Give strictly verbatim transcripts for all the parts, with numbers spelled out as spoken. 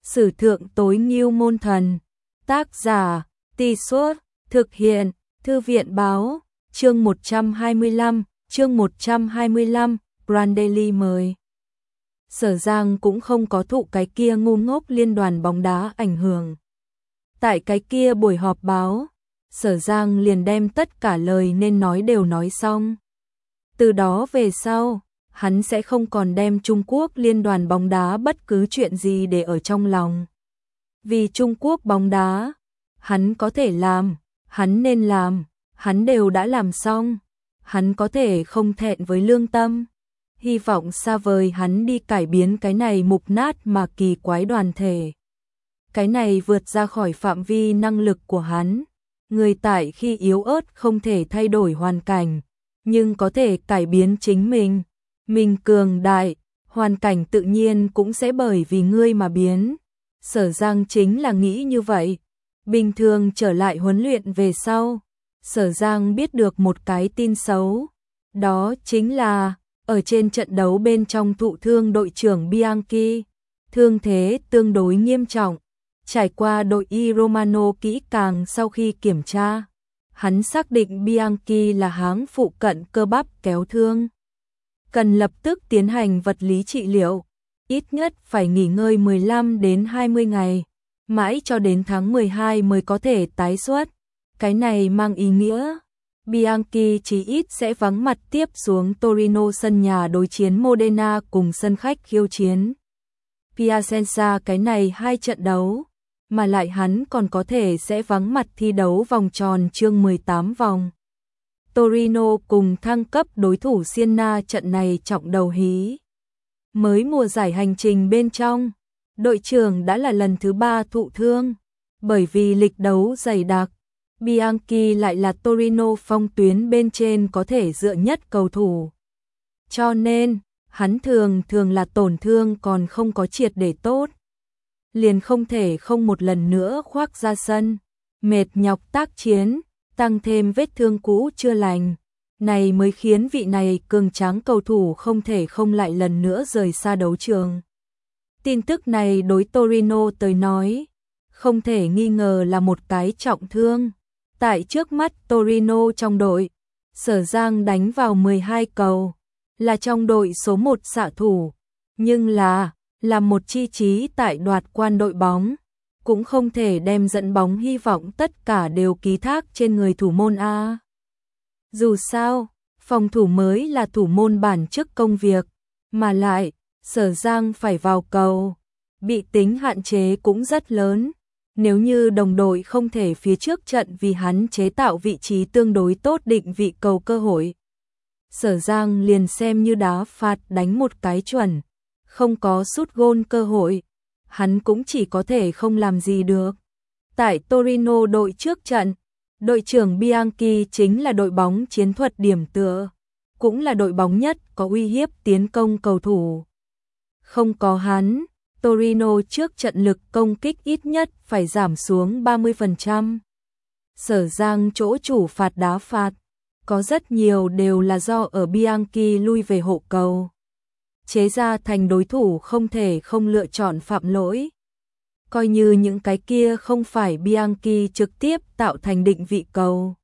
Sử thượng tối ngưu môn thần. Tác giả, Tì Suốt, thực hiện, Thư viện báo, chương một trăm hai mươi lăm, chương một trăm hai mươi lăm, Brandelli mời. Sở Giang cũng không có thụ cái kia ngu ngốc liên đoàn bóng đá ảnh hưởng. Tại cái kia buổi họp báo, Sở Giang liền đem tất cả lời nên nói đều nói xong. Từ đó về sau, hắn sẽ không còn đem Trung Quốc liên đoàn bóng đá bất cứ chuyện gì để ở trong lòng. Vì Trung Quốc bóng đá, hắn có thể làm, hắn nên làm, hắn đều đã làm xong. Hắn có thể không thẹn với lương tâm. Hy vọng xa vời hắn đi cải biến cái này mục nát mà kỳ quái đoàn thể. Cái này vượt ra khỏi phạm vi năng lực của hắn. Người tại khi yếu ớt không thể thay đổi hoàn cảnh, nhưng có thể cải biến chính mình. Mình cường đại, hoàn cảnh tự nhiên cũng sẽ bởi vì ngươi mà biến. Sở Giang chính là nghĩ như vậy. Bình thường trở lại huấn luyện về sau, Sở Giang biết được một cái tin xấu. Đó chính là, ở trên trận đấu bên trong thụ thương đội trưởng Bianchi. Thương thế tương đối nghiêm trọng. Trải qua đội y Romano kỹ càng sau khi kiểm tra, hắn xác định Bianchi là háng phụ cận cơ bắp kéo thương. Cần lập tức tiến hành vật lý trị liệu, ít nhất phải nghỉ ngơi mười lăm đến hai mươi ngày, mãi cho đến tháng mười hai mới có thể tái xuất. Cái này mang ý nghĩa, Bianchi chí ít sẽ vắng mặt tiếp xuống Torino sân nhà đối chiến Modena cùng sân khách khiêu chiến Piacenza cái này hai trận đấu, mà lại hắn còn có thể sẽ vắng mặt thi đấu vòng tròn chương mười tám vòng. Torino cùng thăng cấp đối thủ Siena trận này trọng đầu hí. Mới mùa giải hành trình bên trong, đội trưởng đã là lần thứ ba thụ thương. Bởi vì lịch đấu dày đặc, Bianchi lại là Torino phong tuyến bên trên có thể dựa nhất cầu thủ. Cho nên, hắn thường thường là tổn thương còn không có triệt để tốt. Liền không thể không một lần nữa khoác ra sân, mệt nhọc tác chiến, tăng thêm vết thương cũ chưa lành. Này mới khiến vị này cường tráng cầu thủ không thể không lại lần nữa rời xa đấu trường. Tin tức này đối Torino tới nói, không thể nghi ngờ là một cái trọng thương. Tại trước mắt Torino trong đội, Sở Giang đánh vào mười hai cầu, là trong đội số một xạ thủ, nhưng là, là một chi trí tại đoạt quan đội bóng, cũng không thể đem dẫn bóng hy vọng tất cả đều ký thác trên người thủ môn A. Dù sao, phòng thủ mới là thủ môn bản chức công việc, mà lại, Sở Giang phải vào cầu, bị tính hạn chế cũng rất lớn. Nếu như đồng đội không thể phía trước trận vì hắn chế tạo vị trí tương đối tốt định vị cầu cơ hội, Sở Giang liền xem như đá phạt đánh một cái chuẩn, không có sút gôn cơ hội, hắn cũng chỉ có thể không làm gì được. Tại Torino đội trước trận, đội trưởng Bianchi chính là đội bóng chiến thuật điểm tựa, cũng là đội bóng nhất có uy hiếp tiến công cầu thủ. Không có hắn, Torino trước trận lực công kích ít nhất phải giảm xuống ba mươi phần trăm. Sở Giang chỗ chủ phạt đá phạt, có rất nhiều đều là do ở Bianchi lui về hộ cầu. Chế ra thành đối thủ không thể không lựa chọn phạm lỗi. Coi như những cái kia không phải Bianchi trực tiếp tạo thành định vị cầu.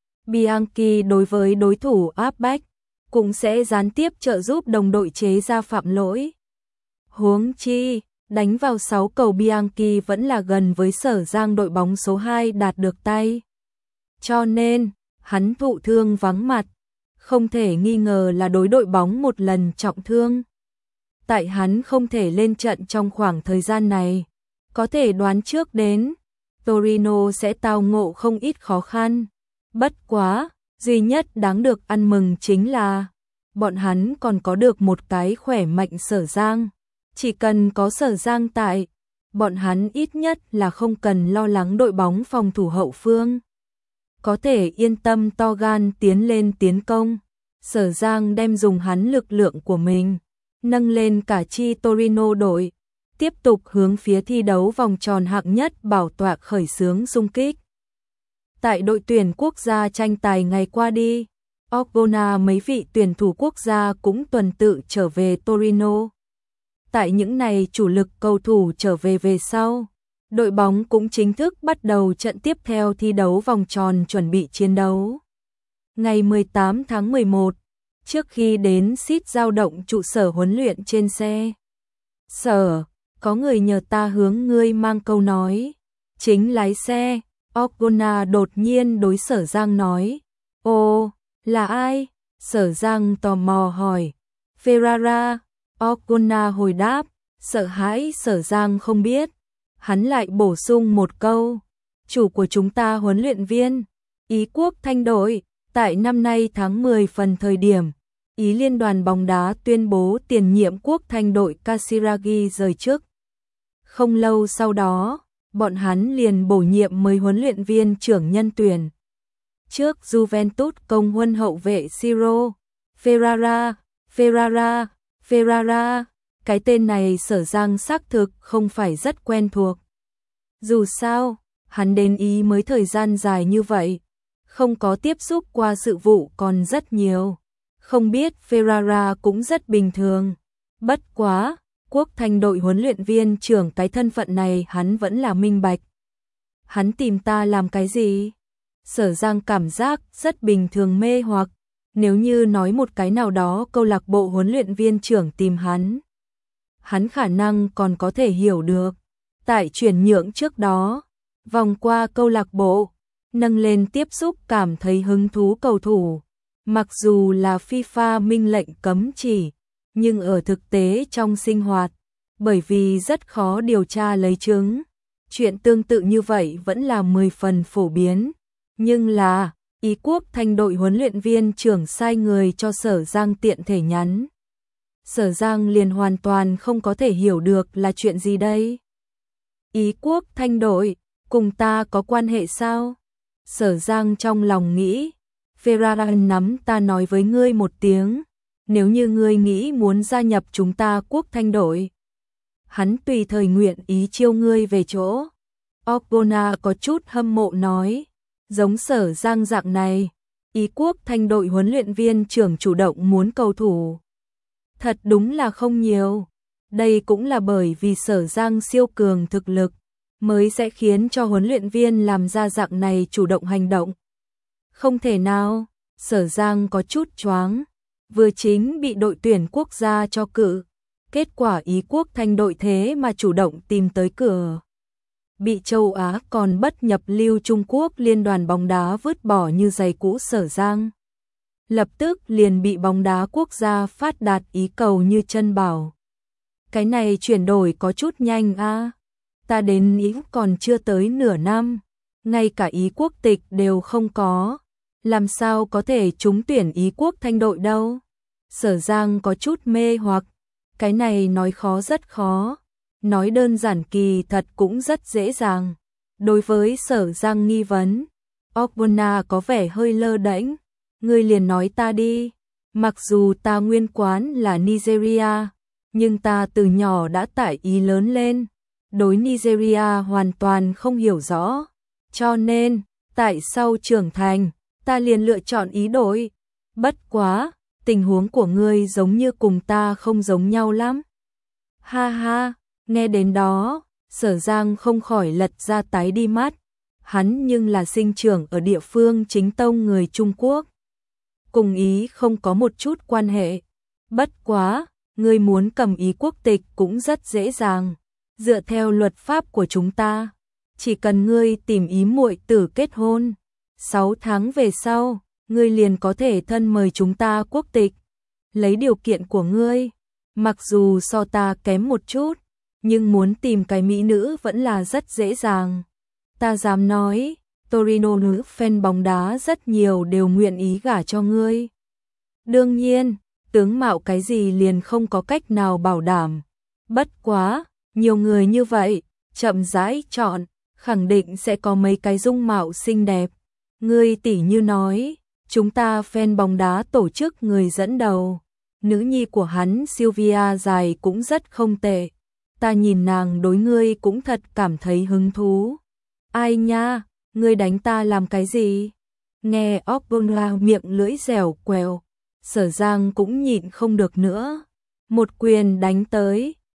Bianchi đối với đối thủ áp bách, cũng sẽ gián tiếp trợ giúp đồng đội chế ra phạm lỗi. Huống chi, đánh vào sáu cầu Bianchi vẫn là gần với Sở Giang đội bóng số hai đạt được tay. Cho nên, hắn thụ thương vắng mặt, không thể nghi ngờ là đối đội bóng một lần trọng thương. Tại hắn không thể lên trận trong khoảng thời gian này, có thể đoán trước đến, Torino sẽ tao ngộ không ít khó khăn. Bất quá, duy nhất đáng được ăn mừng chính là, bọn hắn còn có được một cái khỏe mạnh Sở Giang. Chỉ cần có Sở Giang tại, bọn hắn ít nhất là không cần lo lắng đội bóng phòng thủ hậu phương. Có thể yên tâm to gan tiến lên tiến công. Sở Giang đem dùng hắn lực lượng của mình, nâng lên cả chi Torino đội, tiếp tục hướng phía thi đấu vòng tròn hạng nhất bảo tọa khởi xướng xung kích. Tại đội tuyển quốc gia tranh tài ngày qua đi, Orgona mấy vị tuyển thủ quốc gia cũng tuần tự trở về Torino. tại những này chủ lực cầu thủ trở về về sau, đội bóng cũng chính thức bắt đầu trận tiếp theo thi đấu vòng tròn chuẩn bị chiến đấu. Ngày mười tám tháng mười một, trước khi đến Sít dao động trụ sở huấn luyện trên xe. Sở, có người nhờ ta hướng ngươi mang câu nói. Chính lái xe, Orgona đột nhiên đối Sở Giang nói. Ồ, là ai? Sở Giang tò mò hỏi. Ferrara, Orgona hồi đáp, sợ hãi Sở Giang không biết. Hắn lại bổ sung một câu. Chủ của chúng ta huấn luyện viên, Ý Quốc Thanh đội, tại năm nay tháng mười phần thời điểm, Ý Liên đoàn bóng đá tuyên bố tiền nhiệm Quốc Thanh đội Casiraghi rời chức. Không lâu sau đó, bọn hắn liền bổ nhiệm mới huấn luyện viên trưởng nhân tuyển. Trước Juventus công huân hậu vệ Ciro, Ferrara, Ferrara, Ferrara, cái tên này Sở Giang xác thực không phải rất quen thuộc. Dù sao, hắn đến Ý mới thời gian dài như vậy, không có tiếp xúc qua sự vụ còn rất nhiều. Không biết Ferrara cũng rất bình thường. Bất quá, Quốc Thanh đội huấn luyện viên trưởng cái thân phận này hắn vẫn là minh bạch. Hắn tìm ta làm cái gì? Sở Giang cảm giác rất bình thường mê hoặc, nếu như nói một cái nào đó câu lạc bộ huấn luyện viên trưởng tìm hắn, hắn khả năng còn có thể hiểu được. Tại chuyển nhượng trước đó, vòng qua câu lạc bộ, nâng lên tiếp xúc cảm thấy hứng thú cầu thủ. Mặc dù là FIFA minh lệnh cấm chỉ, nhưng ở thực tế trong sinh hoạt, bởi vì rất khó điều tra lấy chứng, chuyện tương tự như vậy vẫn là mười phần phổ biến. Nhưng là, Ý Quốc Thanh đội huấn luyện viên trưởng sai người cho Sở Giang tiện thể nhắn. Sở Giang liền hoàn toàn không có thể hiểu được là chuyện gì đây. Ý Quốc Thanh đội, cùng ta có quan hệ sao? Sở Giang trong lòng nghĩ, Ferrara nắm ta nói với ngươi một tiếng, nếu như ngươi nghĩ muốn gia nhập chúng ta Quốc Thanh đội, hắn tùy thời nguyện ý chiêu ngươi về chỗ. Orgona có chút hâm mộ nói, giống Sở Giang dạng này, Ý Quốc Thanh đội huấn luyện viên trưởng chủ động muốn cầu thủ. Thật đúng là không nhiều. Đây cũng là bởi vì Sở Giang siêu cường thực lực, mới sẽ khiến cho huấn luyện viên làm ra dạng này chủ động hành động. Không thể nào, Sở Giang có chút choáng, vừa chính bị đội tuyển quốc gia cho cự, kết quả Ý Quốc Thanh đội thế mà chủ động tìm tới cửa. Bị châu Á còn bất nhập lưu Trung Quốc liên đoàn bóng đá vứt bỏ như giày cũ. Sở Giang lập tức liền bị bóng đá quốc gia phát đạt ý cầu như chân bảo. Cái này chuyển đổi có chút nhanh a. À. Ta đến Ý còn chưa tới nửa năm, ngay cả Ý quốc tịch đều không có, làm sao có thể trúng tuyển Ý Quốc Thanh đội đâu. Sở Giang có chút mê hoặc, cái này nói khó rất khó, nói đơn giản kỳ thật cũng rất dễ dàng. Đối với Sở Giang nghi vấn, Orgona có vẻ hơi lơ đễnh, ngươi liền nói ta đi, mặc dù ta nguyên quán là Nigeria, nhưng ta từ nhỏ đã tại Ý lớn lên, đối Nigeria hoàn toàn không hiểu rõ, cho nên, tại sau trưởng thành, ta liền lựa chọn Ý đội. Bất quá, tình huống của ngươi giống như cùng ta không giống nhau lắm. Ha ha, nghe đến đó, Sở Giang không khỏi lật ra tái đi mắt, hắn nhưng là sinh trưởng ở địa phương chính tông người Trung Quốc. Cùng Ý không có một chút quan hệ. Bất quá, ngươi muốn cầm Ý quốc tịch cũng rất dễ dàng. Dựa theo luật pháp của chúng ta, chỉ cần ngươi tìm Ý muội tử kết hôn, sáu tháng về sau, ngươi liền có thể thân mời chúng ta quốc tịch. Lấy điều kiện của ngươi, mặc dù so ta kém một chút, nhưng muốn tìm cái mỹ nữ vẫn là rất dễ dàng. Ta dám nói, Torino nữ fan bóng đá rất nhiều đều nguyện ý gả cho ngươi. Đương nhiên, tướng mạo cái gì liền không có cách nào bảo đảm. Bất quá, nhiều người như vậy, chậm rãi chọn, khẳng định sẽ có mấy cái dung mạo xinh đẹp. Ngươi tỉ như nói, chúng ta fan bóng đá tổ chức người dẫn đầu, nữ nhi của hắn Sylvia dài cũng rất không tệ. Ta nhìn nàng đối ngươi cũng thật cảm thấy hứng thú. Ai nha, ngươi đánh ta làm cái gì? Nghe Orgona miệng lưỡi dẻo quẹo, Sở Giang cũng nhịn không được nữa. Một quyền đánh tới,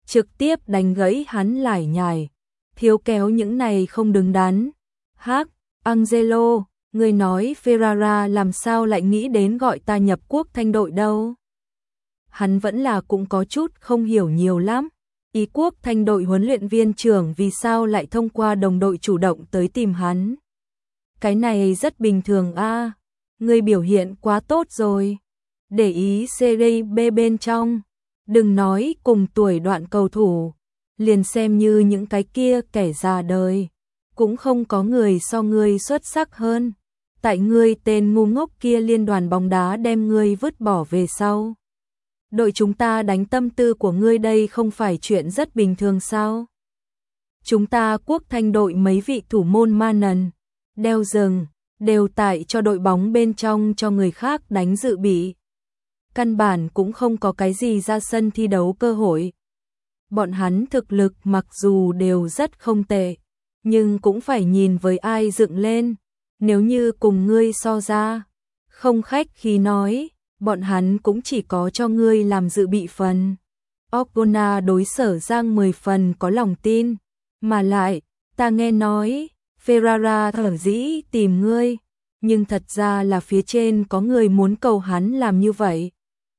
trực tiếp đánh gãy hắn lải nhải. Thiếu kéo những này không đứng đắn. Hắc, Angelo, ngươi nói Ferrara làm sao lại nghĩ đến gọi ta nhập quốc thanh đội đâu? Hắn vẫn là cũng có chút không hiểu nhiều lắm. Ý quốc thanh đội huấn luyện viên trưởng vì sao lại thông qua đồng đội chủ động tới tìm hắn? Cái này rất bình thường a, à, ngươi biểu hiện quá tốt rồi. Để ý Serie B bên trong, đừng nói cùng tuổi đoạn cầu thủ, liền xem như những cái kia kẻ già đời, cũng không có người so ngươi xuất sắc hơn. Tại ngươi tên ngu ngốc kia liên đoàn bóng đá đem ngươi vứt bỏ về sau. Đội chúng ta đánh tâm tư của ngươi đây không phải chuyện rất bình thường sao? Chúng ta quốc thanh đội mấy vị thủ môn Manon, đeo rừng, đều tại cho đội bóng bên trong cho người khác đánh dự bị. Căn bản cũng không có cái gì ra sân thi đấu cơ hội. Bọn hắn thực lực mặc dù đều rất không tệ, nhưng cũng phải nhìn với ai dựng lên. Nếu như cùng ngươi so ra, không khách khí nói, bọn hắn cũng chỉ có cho ngươi làm dự bị phần. Orgona đối Sở Giang mười phần có lòng tin, mà lại, ta nghe nói, Ferrara thở dĩ tìm ngươi, nhưng thật ra là phía trên có người muốn cầu hắn làm như vậy.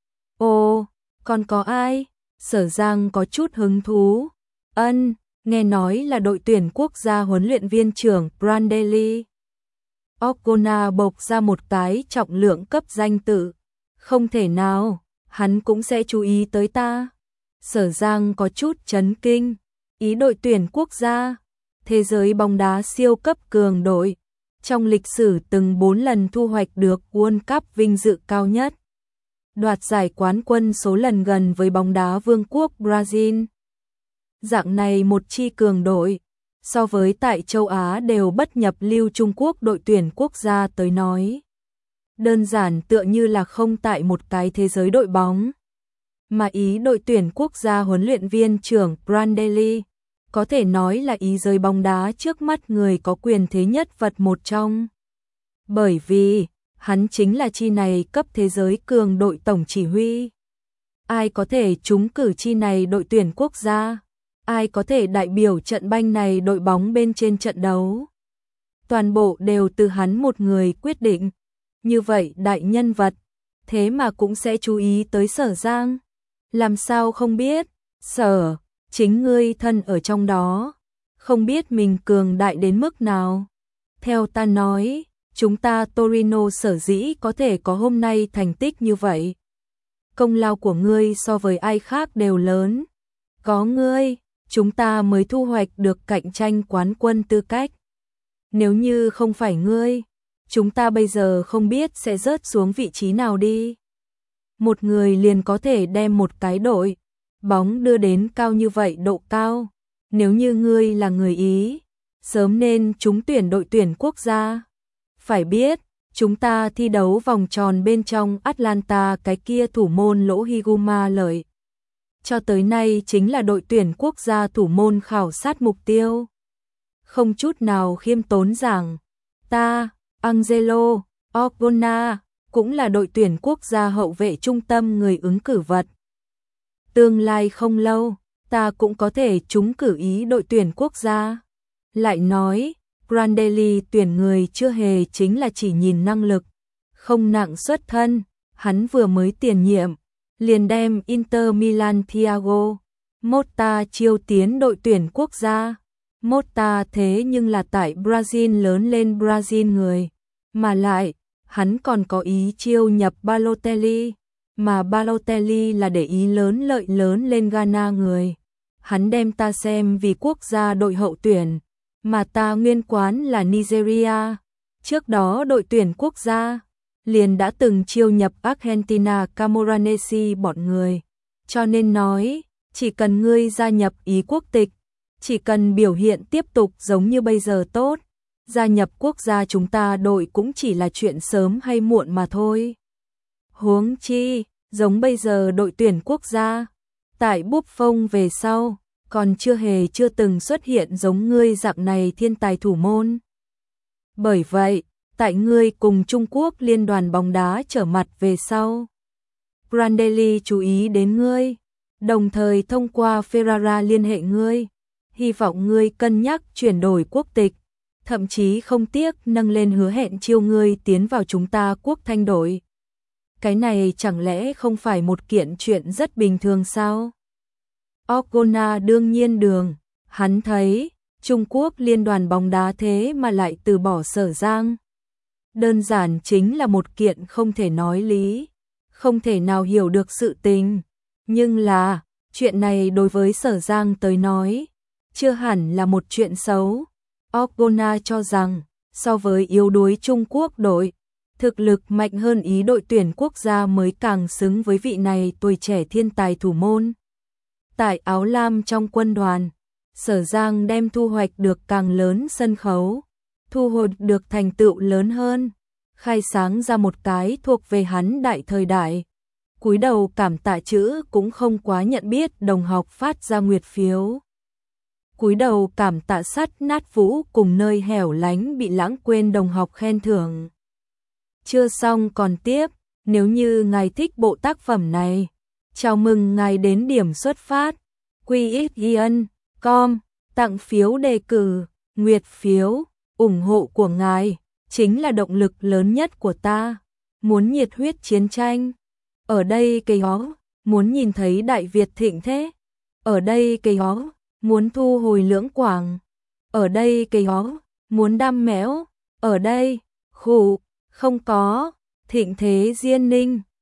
Ồ, còn có ai? Sở Giang có chút hứng thú. Ân, nghe nói là đội tuyển quốc gia huấn luyện viên trưởng Prandelli. Orgona bộc ra một cái trọng lượng cấp danh tự. Không thể nào, hắn cũng sẽ chú ý tới ta. Sở Giang có chút chấn kinh. Ý đội tuyển quốc gia, thế giới bóng đá siêu cấp cường đội, trong lịch sử từng bốn lần thu hoạch được World Cup vinh dự cao nhất. Đoạt giải quán quân số lần gần với bóng đá vương quốc Brazil. Dạng này một chi cường đội, so với tại châu Á đều bất nhập lưu Trung Quốc đội tuyển quốc gia tới nói. Đơn giản tựa như là không tại một cái thế giới đội bóng. Mà ý đội tuyển quốc gia huấn luyện viên trưởng Prandelli, có thể nói là ý giới bóng đá trước mắt người có quyền thế nhất vật một trong. Bởi vì, hắn chính là chi này cấp thế giới cường đội tổng chỉ huy. Ai có thể trúng cử chi này đội tuyển quốc gia? Ai có thể đại biểu trận banh này đội bóng bên trên trận đấu? Toàn bộ đều từ hắn một người quyết định. Như vậy đại nhân vật, thế mà cũng sẽ chú ý tới Sở Giang. Làm sao không biết? Sở, chính ngươi thân ở trong đó, không biết mình cường đại đến mức nào. Theo ta nói, chúng ta Torino sở dĩ có thể có hôm nay thành tích như vậy. Công lao của ngươi so với ai khác đều lớn. Có ngươi, chúng ta mới thu hoạch được cạnh tranh quán quân tư cách. Nếu như không phải ngươi, chúng ta bây giờ không biết sẽ rớt xuống vị trí nào đi. Một người liền có thể đem một cái đội bóng đưa đến cao như vậy độ cao. Nếu như ngươi là người Ý, sớm nên trúng tuyển đội tuyển quốc gia. Phải biết, chúng ta thi đấu vòng tròn bên trong Atlanta cái kia thủ môn Lỗ Higuma lợi. Cho tới nay chính là đội tuyển quốc gia thủ môn khảo sát mục tiêu. Không chút nào khiêm tốn rằng, ta, Angelo, Orgona, cũng là đội tuyển quốc gia hậu vệ trung tâm người ứng cử vật. Tương lai không lâu, ta cũng có thể trúng cử ý đội tuyển quốc gia. Lại nói, Prandelli tuyển người chưa hề chính là chỉ nhìn năng lực, không nặng xuất thân, hắn vừa mới tiền nhiệm, liền đem Inter Milan Thiago Motta chiêu tiến đội tuyển quốc gia. Motta thế nhưng là tại Brazil lớn lên Brazil người, mà lại, hắn còn có ý chiêu nhập Balotelli, mà Balotelli là để ý lớn lợi lớn lên Ghana người. Hắn đem ta xem vì quốc gia đội hậu tuyển, mà ta nguyên quán là Nigeria. Trước đó đội tuyển quốc gia liền đã từng chiêu nhập Argentina Camoranesi bọn người. Cho nên nói, chỉ cần ngươi gia nhập ý quốc tịch, chỉ cần biểu hiện tiếp tục giống như bây giờ tốt, gia nhập quốc gia chúng ta đội cũng chỉ là chuyện sớm hay muộn mà thôi. Huống chi, giống bây giờ đội tuyển quốc gia, tại Buffon về sau, còn chưa hề chưa từng xuất hiện giống ngươi dạng này thiên tài thủ môn. Bởi vậy, tại ngươi cùng Trung Quốc liên đoàn bóng đá trở mặt về sau, Prandelli chú ý đến ngươi, đồng thời thông qua Ferrara liên hệ ngươi, hy vọng ngươi cân nhắc chuyển đổi quốc tịch, thậm chí không tiếc nâng lên hứa hẹn chiêu ngươi tiến vào chúng ta quốc thanh đội. Cái này chẳng lẽ không phải một kiện chuyện rất bình thường sao? O'Connor đương nhiên đường, hắn thấy Trung Quốc liên đoàn bóng đá thế mà lại từ bỏ Sở Giang. Đơn giản chính là một kiện không thể nói lý, không thể nào hiểu được sự tình. Nhưng là, chuyện này đối với Sở Giang tới nói, chưa hẳn là một chuyện xấu. O'Connor cho rằng, so với yếu đuối Trung Quốc đội, thực lực mạnh hơn ý đội tuyển quốc gia mới càng xứng với vị này tuổi trẻ thiên tài thủ môn. Tại áo lam trong quân đoàn, Sở Giang đem thu hoạch được càng lớn sân khấu, thu hồi được thành tựu lớn hơn, khai sáng ra một cái thuộc về hắn đại thời đại. Cúi đầu cảm tạ chữ cũng không quá nhận biết đồng học phát ra nguyệt phiếu. Cúi đầu cảm tạ sắt nát vũ cùng nơi hẻo lánh bị lãng quên đồng học khen thưởng. Chưa xong còn tiếp, nếu như ngài thích bộ tác phẩm này, chào mừng ngài đến điểm xuất phát, quy ích yên com, tặng phiếu đề cử, nguyệt phiếu, ủng hộ của ngài, chính là động lực lớn nhất của ta, muốn nhiệt huyết chiến tranh. Ở đây cây ó, muốn nhìn thấy Đại Việt thịnh thế. Ở đây cây ó, muốn thu hồi Lưỡng Quảng. Ở đây cây ó, muốn đam mẽo. Ở đây, khủ, không có, thịnh thế Diên Ninh.